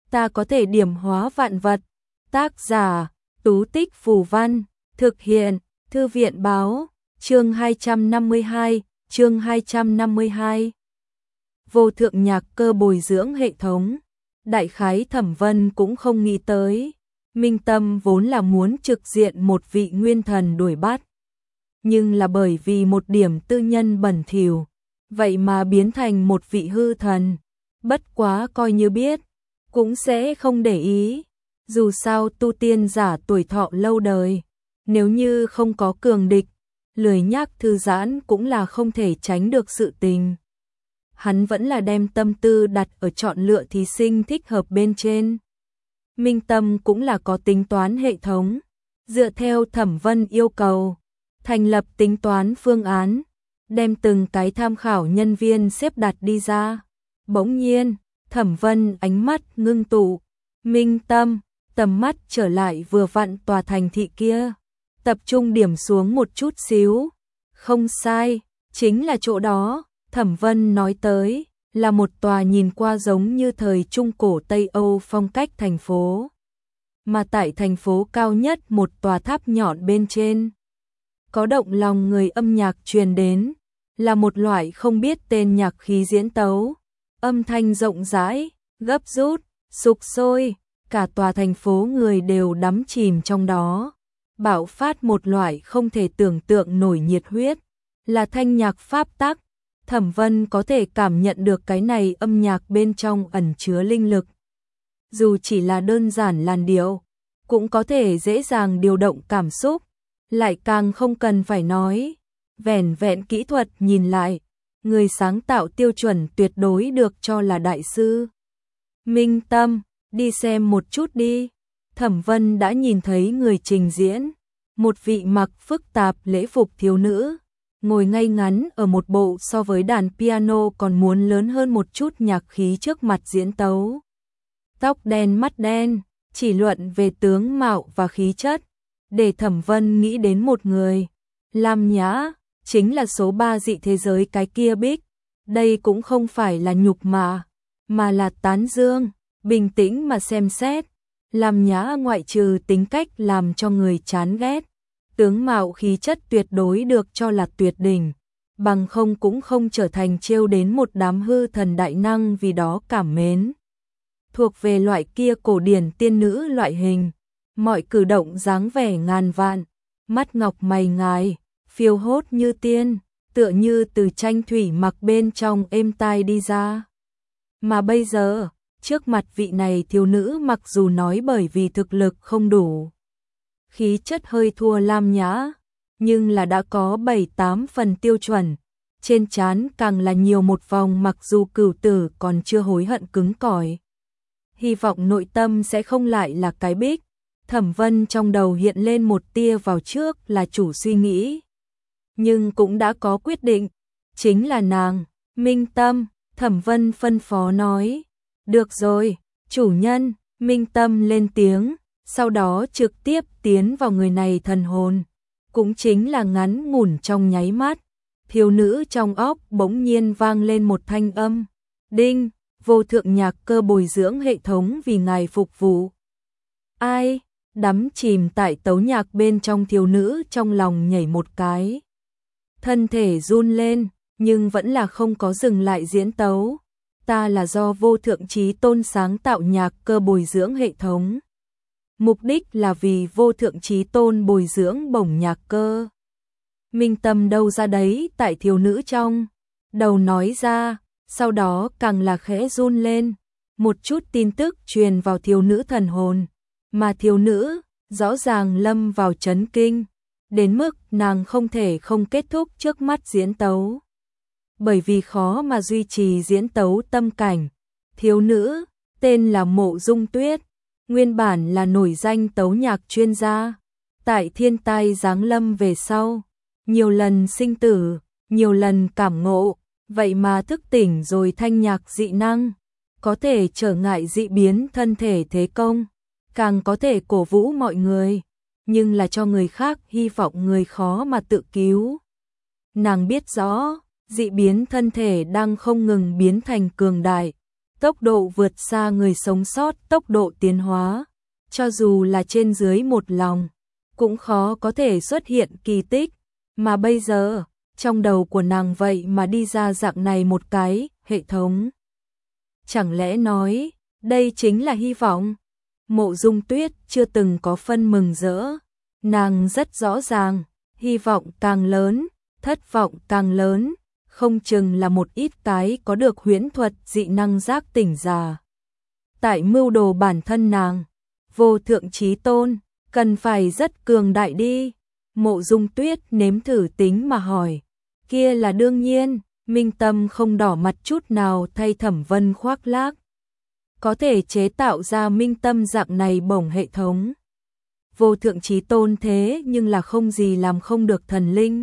ta có thể điểm hóa vạn vật. Tác giả, Tú Tích Phù Văn, thực hiện, Thư viện Báo, chương 252, chương 252. Vô thượng nhạc cơ bồi dưỡng hệ thống. Đại khái Thẩm Vân cũng không nghĩ tới. Minh Tâm vốn là muốn trực diện một vị nguyên thần đuổi bắt. Nhưng là bởi vì một điểm tư nhân bẩn thỉu, vậy mà biến thành một vị hư thần. Bất quá coi như biết, cũng sẽ không để ý. Dù sao tu tiên giả tuổi thọ lâu đời, nếu như không có cường địch, lười nhác thư giãn cũng là không thể tránh được sự tình. Hắn vẫn là đem tâm tư đặt ở chọn lựa thí sinh thích hợp bên trên. Minh Tâm cũng là có tính toán hệ thống, dựa theo Thẩm Vân yêu cầu, thành lập tính toán phương án, đem từng cái tham khảo nhân viên xếp đặt đi ra. Bỗng nhiên, Thẩm Vân ánh mắt ngưng tụ, Minh Tâm, tầm mắt trở lại vừa vặn tòa thành thị kia, tập trung điểm xuống một chút xíu. Không sai, chính là chỗ đó. Thẩm Vân nói tới là một tòa nhìn qua giống như thời Trung Cổ Tây Âu phong cách thành phố. Mà tại thành phố cao nhất một tòa tháp nhọn bên trên, có động lòng người âm nhạc truyền đến, là một loại không biết tên nhạc khí diễn tấu. Âm thanh rộng rãi, gấp rút, sục sôi, cả tòa thành phố người đều đắm chìm trong đó. Bạo phát một loại không thể tưởng tượng nổi nhiệt huyết, là thanh nhạc pháp tắc. Thẩm Vân có thể cảm nhận được cái này âm nhạc bên trong ẩn chứa linh lực. Dù chỉ là đơn giản làn điệu, cũng có thể dễ dàng điều động cảm xúc, lại càng không cần phải nói. Vẻn vẹn kỹ thuật nhìn lại, người sáng tạo tiêu chuẩn tuyệt đối được cho là đại sư. Minh Tâm, đi xem một chút đi. Thẩm Vân đã nhìn thấy người trình diễn, một vị mặc phức tạp lễ phục thiếu nữ, ngồi ngay ngắn ở một bộ so với đàn piano còn muốn lớn hơn một chút nhạc khí trước mặt diễn tấu. Tóc đen mắt đen, chỉ luận về tướng mạo và khí chất, để Thẩm Vân nghĩ đến một người. Lam Nhã, chính là số 3 dị thế giới cái kia Bích. Đây cũng không phải là nhục mà là tán dương. Bình tĩnh mà xem xét, Lam Nhã ngoại trừ tính cách làm cho người chán ghét, tướng mạo khí chất tuyệt đối được cho là tuyệt đỉnh, bằng không cũng không trở thành trêu đến một đám hư thần đại năng vì đó cảm mến. Thuộc về loại kia cổ điển tiên nữ loại hình, mọi cử động dáng vẻ ngàn vạn, mắt ngọc mày ngài, phiêu hốt như tiên, tựa như từ tranh thủy mặc bên trong êm tai đi ra. Mà bây giờ, trước mặt vị này thiếu nữ mặc dù nói bởi vì thực lực không đủ, khí chất hơi thua Lam Nhã, nhưng là đã có 7-8 phần tiêu chuẩn, trên trán càng là nhiều một vòng mặc dù cửu tử còn chưa hối hận cứng cỏi. Hy vọng nội tâm sẽ không lại là cái Bích. Thẩm Vân trong đầu hiện lên một tia vào trước là chủ suy nghĩ, nhưng cũng đã có quyết định, chính là nàng. Minh Tâm, Thẩm Vân phân phó nói. Được rồi, chủ nhân. Minh Tâm lên tiếng, sau đó trực tiếp tiến vào người này thần hồn. Cũng chính là ngắn ngủn trong nháy mắt, thiếu nữ trong óc bỗng nhiên vang lên một thanh âm. Đinh, vô thượng nhạc cơ bồi dưỡng hệ thống vì ngài phục vụ. Ai? Đắm chìm tại tấu nhạc bên trong thiếu nữ trong lòng nhảy một cái. Thân thể run lên, nhưng vẫn là không có dừng lại diễn tấu. Ta là do vô thượng chí tôn sáng tạo nhạc cơ bồi dưỡng hệ thống. Mục đích là vì vô thượng chí tôn bồi dưỡng bổng nhạc cơ. Minh Tâm đâu ra đấy tại thiếu nữ trong đầu nói ra, sau đó càng là khẽ run lên. Một chút tin tức truyền vào thiếu nữ thần hồn, mà thiếu nữ rõ ràng lâm vào chấn kinh, đến mức nàng không thể không kết thúc trước mắt diễn tấu. Bởi vì khó mà duy trì diễn tấu tâm cảnh. Thiếu nữ, tên là Mộ Dung Tuyết, nguyên bản là nổi danh tấu nhạc chuyên gia. Tại thiên tai giáng lâm về sau, nhiều lần sinh tử, nhiều lần cảm ngộ, vậy mà thức tỉnh rồi thanh nhạc dị năng, có thể trở ngại dị biến thân thể thế công, càng có thể cổ vũ mọi người, nhưng là cho người khác hy vọng người khó mà tự cứu. Nàng biết rõ, dị biến thân thể đang không ngừng biến thành cường đại, tốc độ vượt xa người sống sót, tốc độ tiến hóa, cho dù là trên dưới một lòng, cũng khó có thể xuất hiện kỳ tích, mà bây giờ, trong đầu của nàng vậy mà đi ra dạng này một cái hệ thống. Chẳng lẽ nói, đây chính là hy vọng? Mộ Dung Tuyết chưa từng có phân mừng rỡ, nàng rất rõ ràng, hy vọng càng lớn, thất vọng càng lớn, không chừng là một ít cái có được huyễn thuật dị năng giác tỉnh giả. Tại mưu đồ bản thân nàng, vô thượng chí tôn, cần phải rất cường đại đi. Mộ Dung Tuyết nếm thử tính mà hỏi, kia là đương nhiên, Minh Tâm không đỏ mặt chút nào thay Thẩm Vân khoác lác. Có thể chế tạo ra Minh Tâm dạng này bổng hệ thống. Vô thượng chí tôn thế nhưng là không gì làm không được thần linh.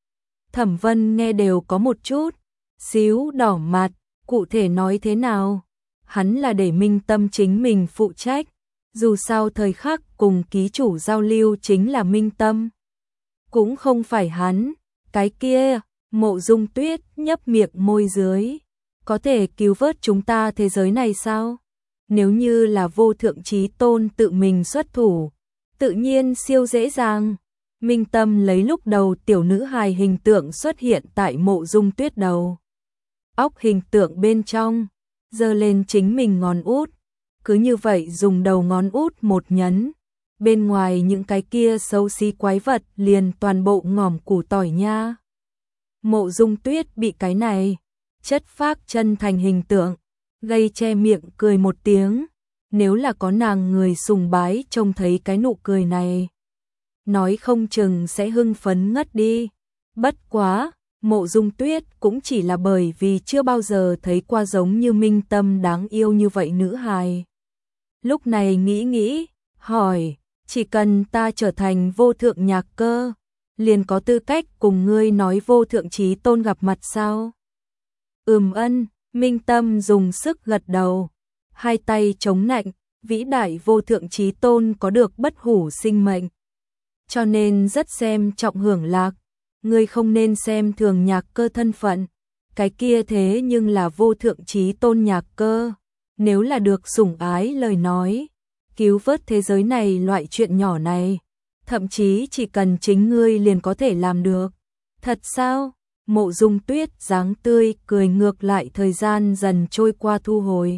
Thẩm Vân nghe đều có một chút xíu đỏ mặt, cụ thể nói thế nào? Hắn là để Minh Tâm chính mình phụ trách, dù sao thời khắc cùng ký chủ giao lưu chính là Minh Tâm. Cũng không phải hắn, cái kia, Mộ Dung Tuyết nhấp miệng môi dưới. Có thể cứu vớt chúng ta thế giới này sao? Nếu như là vô thượng chí tôn tự mình xuất thủ, tự nhiên siêu dễ dàng. Minh Tâm lấy lúc đầu tiểu nữ hài hình tượng xuất hiện tại Mộ Dung Tuyết đầu óc hình tượng bên trong, giơ lên chính mình ngón út, cứ như vậy dùng đầu ngón út một nhấn, bên ngoài những cái kia xấu xí quái vật liền toàn bộ ngòm củ tỏi nha. Mộ Dung Tuyết bị cái này chất phác chân thành hình tượng gây che miệng cười một tiếng, nếu là có nàng người sùng bái trông thấy cái nụ cười này, nói không chừng sẽ hưng phấn ngất đi. Bất quá, Mộ Dung Tuyết cũng chỉ là bởi vì chưa bao giờ thấy qua giống như Minh Tâm đáng yêu như vậy nữ hài. Lúc này nghĩ, hỏi, chỉ cần ta trở thành vô thượng nhạc cơ, liền có tư cách cùng ngươi nói vô thượng chí tôn gặp mặt sao? Ân, Minh Tâm dùng sức gật đầu, hai tay chống nạnh, vĩ đại vô thượng chí tôn có được bất hủ sinh mệnh, cho nên rất xem trọng hưởng lạc, ngươi không nên xem thường nhạc cơ thân phận, cái kia thế nhưng là vô thượng chí tôn nhạc cơ, nếu là được sủng ái lời nói, cứu vớt thế giới này loại chuyện nhỏ này, thậm chí chỉ cần chính ngươi liền có thể làm được. Thật sao? Mộ Dung Tuyết dáng tươi cười ngược lại, thời gian dần trôi qua thu hồi.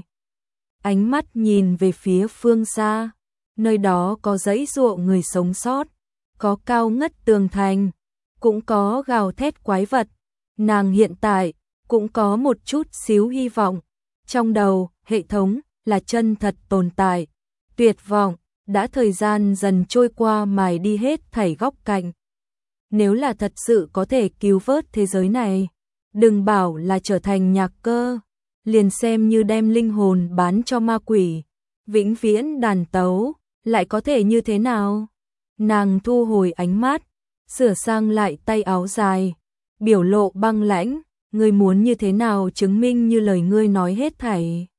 Ánh mắt nhìn về phía phương xa, nơi đó có dãy ruộng người sống sót, có cao ngất tường thành, cũng có gào thét quái vật. Nàng hiện tại cũng có một chút xíu hy vọng, trong đầu hệ thống là chân thật tồn tại, tuyệt vọng đã thời gian dần trôi qua mài đi hết thảy góc cạnh. Nếu là thật sự có thể cứu vớt thế giới này, đừng bảo là trở thành nhạc cơ, liền xem như đem linh hồn bán cho ma quỷ, vĩnh viễn đàn tấu, lại có thể như thế nào? Nàng thu hồi ánh mắt, sửa sang lại tay áo dài, biểu lộ băng lãnh, ngươi muốn như thế nào chứng minh như lời ngươi nói hết thảy?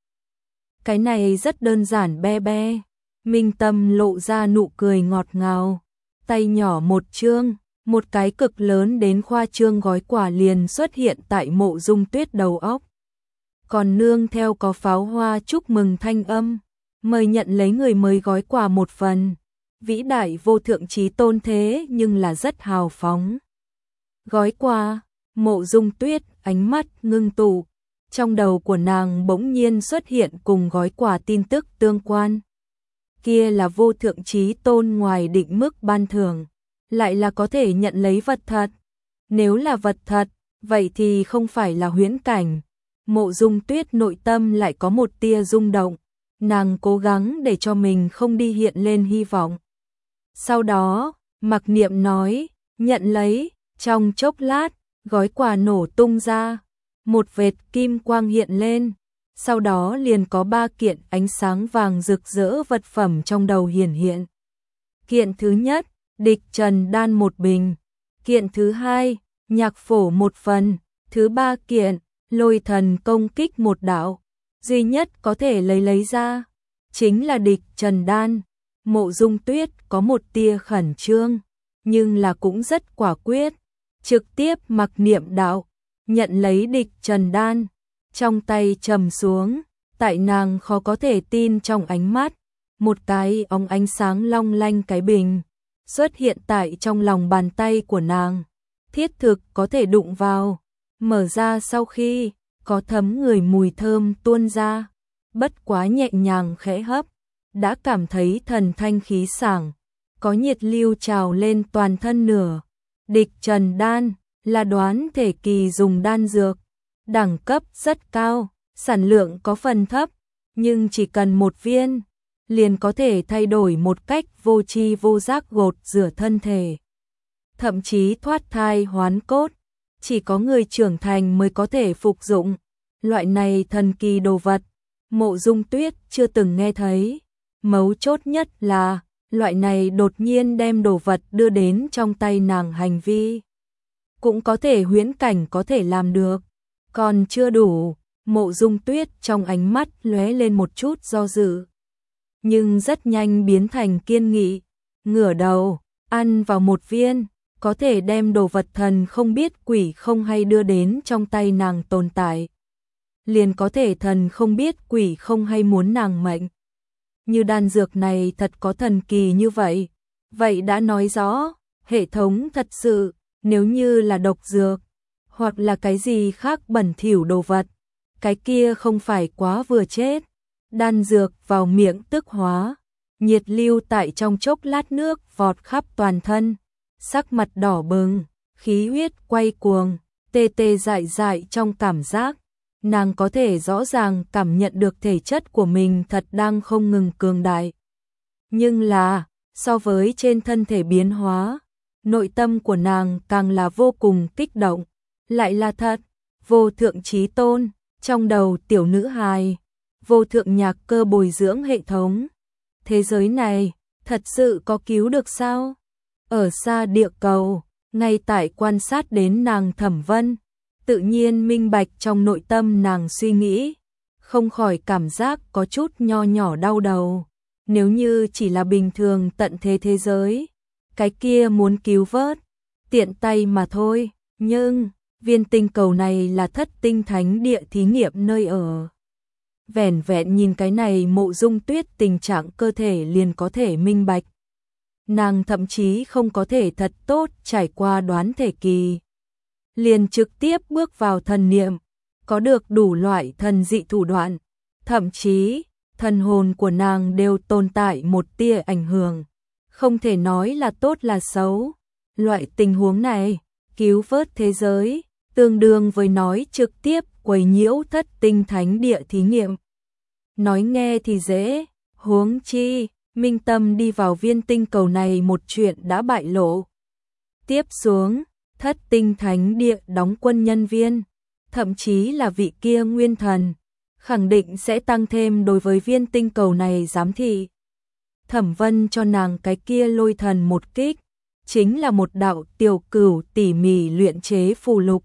Cái này rất đơn giản be be. Minh Tâm lộ ra nụ cười ngọt ngào, tay nhỏ một chương, một cái cực lớn đến khoa trương gói quà liền xuất hiện tại Mộ Dung Tuyết đầu óc. Còn nương theo có pháo hoa chúc mừng thanh âm, mời nhận lấy người mới gói quà một phần. Vĩ đại vô thượng chí tôn thế nhưng là rất hào phóng. Gói quà, Mộ Dung Tuyết ánh mắt ngưng tụ, trong đầu của nàng bỗng nhiên xuất hiện cùng gói quà tin tức tương quan. Kia là vô thượng chí tôn ngoài định mức ban thưởng, lại là có thể nhận lấy vật thật. Nếu là vật thật, vậy thì không phải là huyễn cảnh. Mộ Dung Tuyết nội tâm lại có một tia rung động, nàng cố gắng để cho mình không đi hiện lên hy vọng. Sau đó, mặc niệm nói, nhận lấy, trong chốc lát, gói quà nổ tung ra, một vệt kim quang hiện lên. Sau đó liền có 3 kiện ánh sáng vàng rực rỡ vật phẩm trong đầu hiển hiện. Kiện thứ nhất, địch trần đan một bình. Kiện thứ hai, nhạc phổ một phần. Thứ 3 kiện, lôi thần công kích một đạo. Duy nhất có thể lấy ra, chính là địch trần đan. Mộ Dung Tuyết có một tia khẩn trương, nhưng là cũng rất quả quyết. Trực tiếp mặc niệm đạo, nhận lấy địch trần đan. Trong tay trầm xuống, Tại nàng khó có thể tin trong ánh mắt, một cái óng ánh sáng long lanh cái bình xuất hiện tại trong lòng bàn tay của nàng, thiết thực có thể đụng vào, mở ra sau khi có thấm người mùi thơm tuôn ra, bất quá nhẹ nhàng khẽ hấp, đã cảm thấy thần thanh khí sảng, có nhiệt lưu trào lên toàn thân nửa. Địch trần đan là đoán thể kỳ dùng đan dược, đẳng cấp rất cao, sản lượng có phần thấp, nhưng chỉ cần một viên, liền có thể thay đổi một cách vô tri vô giác gột rửa thân thể. Thậm chí thoát thai hoán cốt, chỉ có người trưởng thành mới có thể phục dụng. Loại này thần kỳ đồ vật, Mộ Dung Tuyết chưa từng nghe thấy. Mấu chốt nhất là, loại này đột nhiên đem đồ vật đưa đến trong tay nàng hành vi. Cũng có thể huyễn cảnh có thể làm được, còn chưa đủ. Mộ Dung Tuyết trong ánh mắt lóe lên một chút do dự, nhưng rất nhanh biến thành kiên nghị, ngửa đầu, ăn vào một viên, có thể đem đồ vật thần không biết quỷ không hay đưa đến trong tay nàng tồn tại. Liền có thể thần không biết quỷ không hay muốn nàng mệnh. Như đan dược này thật có thần kỳ như vậy, vậy đã nói rõ, hệ thống thật sự, nếu như là độc dược, hoặc là cái gì khác bẩn thỉu đồ vật, cái kia không phải quá vừa chết. Đan dược vào miệng tức hóa, nhiệt lưu tại trong chốc lát nước vọt khắp toàn thân, sắc mặt đỏ bừng, khí huyết quay cuồng, tê tê dại dại trong cảm giác. Nàng có thể rõ ràng cảm nhận được thể chất của mình thật đang không ngừng cường đại. Nhưng là, so với trên thân thể biến hóa, nội tâm của nàng càng là vô cùng kích động, lại là thật, vô thượng chí tôn, trong đầu tiểu nữ hài, vô thượng nhạc cơ bồi dưỡng hệ thống. Thế giới này, thật sự có cứu được sao? Ở xa địa cầu, ngay tại quan sát đến nàng Thẩm Vân, tự nhiên minh bạch trong nội tâm nàng suy nghĩ, không khỏi cảm giác có chút nho nhỏ đau đầu. Nếu như chỉ là bình thường tận thế thế giới, cái kia muốn cứu vớt, tiện tay mà thôi, nhưng viên tinh cầu này là thất tinh thánh địa thí nghiệm nơi ở. Vẻn vẹn nhìn cái này Mộ Dung Tuyết tình trạng cơ thể liền có thể minh bạch. Nàng thậm chí không có thể thật tốt trải qua đoán thể kỳ, liền trực tiếp bước vào thần niệm, có được đủ loại thần dị thủ đoạn, thậm chí thần hồn của nàng đều tồn tại một tia ảnh hưởng, không thể nói là tốt là xấu. Loại tình huống này, cứu vớt thế giới, tương đương với nói trực tiếp quấy nhiễu thất tinh thánh địa thí nghiệm. Nói nghe thì dễ, huống chi, minh tâm đi vào viên tinh cầu này một chuyện đã bại lộ. Tiếp xuống, thất tinh thánh địa đóng quân nhân viên, thậm chí là vị kia nguyên thần, khẳng định sẽ tăng thêm đối với viên tinh cầu này giám thị. Thẩm Vân cho nàng cái kia lôi thần một kích, chính là một đạo tiểu cửu tỉ mỉ luyện chế phù lục.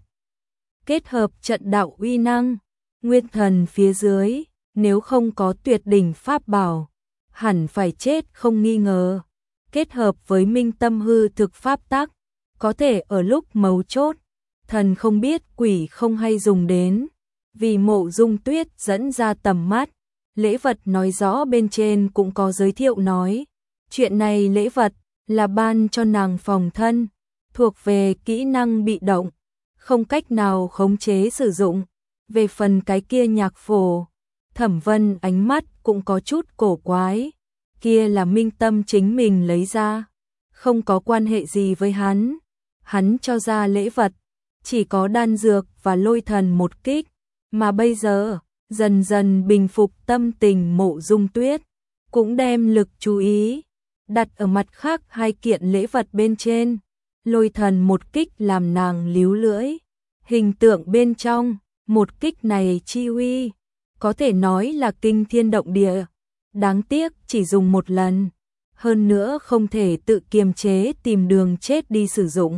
Kết hợp trận đạo uy năng, nguyên thần phía dưới, nếu không có tuyệt đỉnh pháp bảo, hẳn phải chết không nghi ngờ. Kết hợp với minh tâm hư thực pháp tắc, có thể ở lúc mấu chốt, thần không biết quỷ không hay dùng đến. Vì Mộ Dung Tuyết dẫn ra tầm mắt, lễ vật nói rõ bên trên cũng có giới thiệu nói. Chuyện này lễ vật là ban cho nàng phòng thân, thuộc về kỹ năng bị động, không cách nào khống chế sử dụng. Về phần cái kia nhạc phổ, Thẩm Vân ánh mắt cũng có chút cổ quái. Kia là minh tâm chính mình lấy ra, không có quan hệ gì với hắn. Hắn cho ra lễ vật, chỉ có đan dược và lôi thần một kích. Mà bây giờ, dần dần bình phục tâm tình Mộ Dung Tuyết, cũng đem lực chú ý đặt ở mặt khác hai kiện lễ vật bên trên. Lôi thần một kích làm nàng líu lưỡi, hình tượng bên trong, một kích này chi uy, có thể nói là kinh thiên động địa. Đáng tiếc chỉ dùng một lần, hơn nữa không thể tự kiềm chế tìm đường chết đi sử dụng.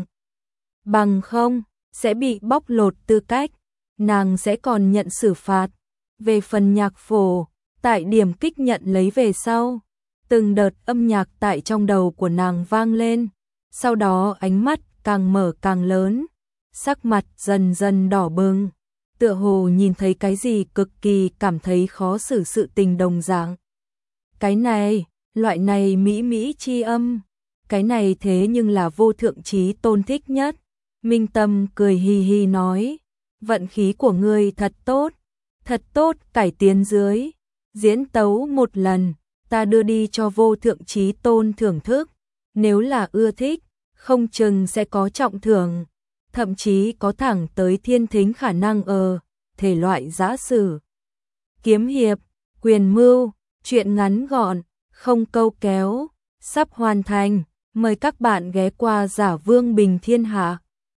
Bằng không, sẽ bị bóc lột tư cách, nàng sẽ còn nhận xử phạt. Về phần nhạc phổ, tại điểm kích nhận lấy về sau, từng đợt âm nhạc tại trong đầu của nàng vang lên, sau đó ánh mắt càng mở càng lớn, sắc mặt dần dần đỏ bừng, tựa hồ nhìn thấy cái gì cực kỳ cảm thấy khó xử sự tình đồng dạng. Cái này, loại này mỹ mỹ chi âm, cái này thế nhưng là vô thượng chí tôn thích nhất. Minh Tâm cười hi hi nói, vận khí của ngươi thật tốt, cải tiến dưới, diễn tấu một lần, ta đưa đi cho vô thượng chí tôn thưởng thức, nếu là ưa thích, không chừng sẽ có trọng thưởng, thậm chí có thẳng tới thiên thính khả năng thể loại giã sử, kiếm hiệp, quyền mưu, truyện ngắn gọn, không câu kéo, sắp hoàn thành, mời các bạn ghé qua Giả Vương Bình Thiên Hạ.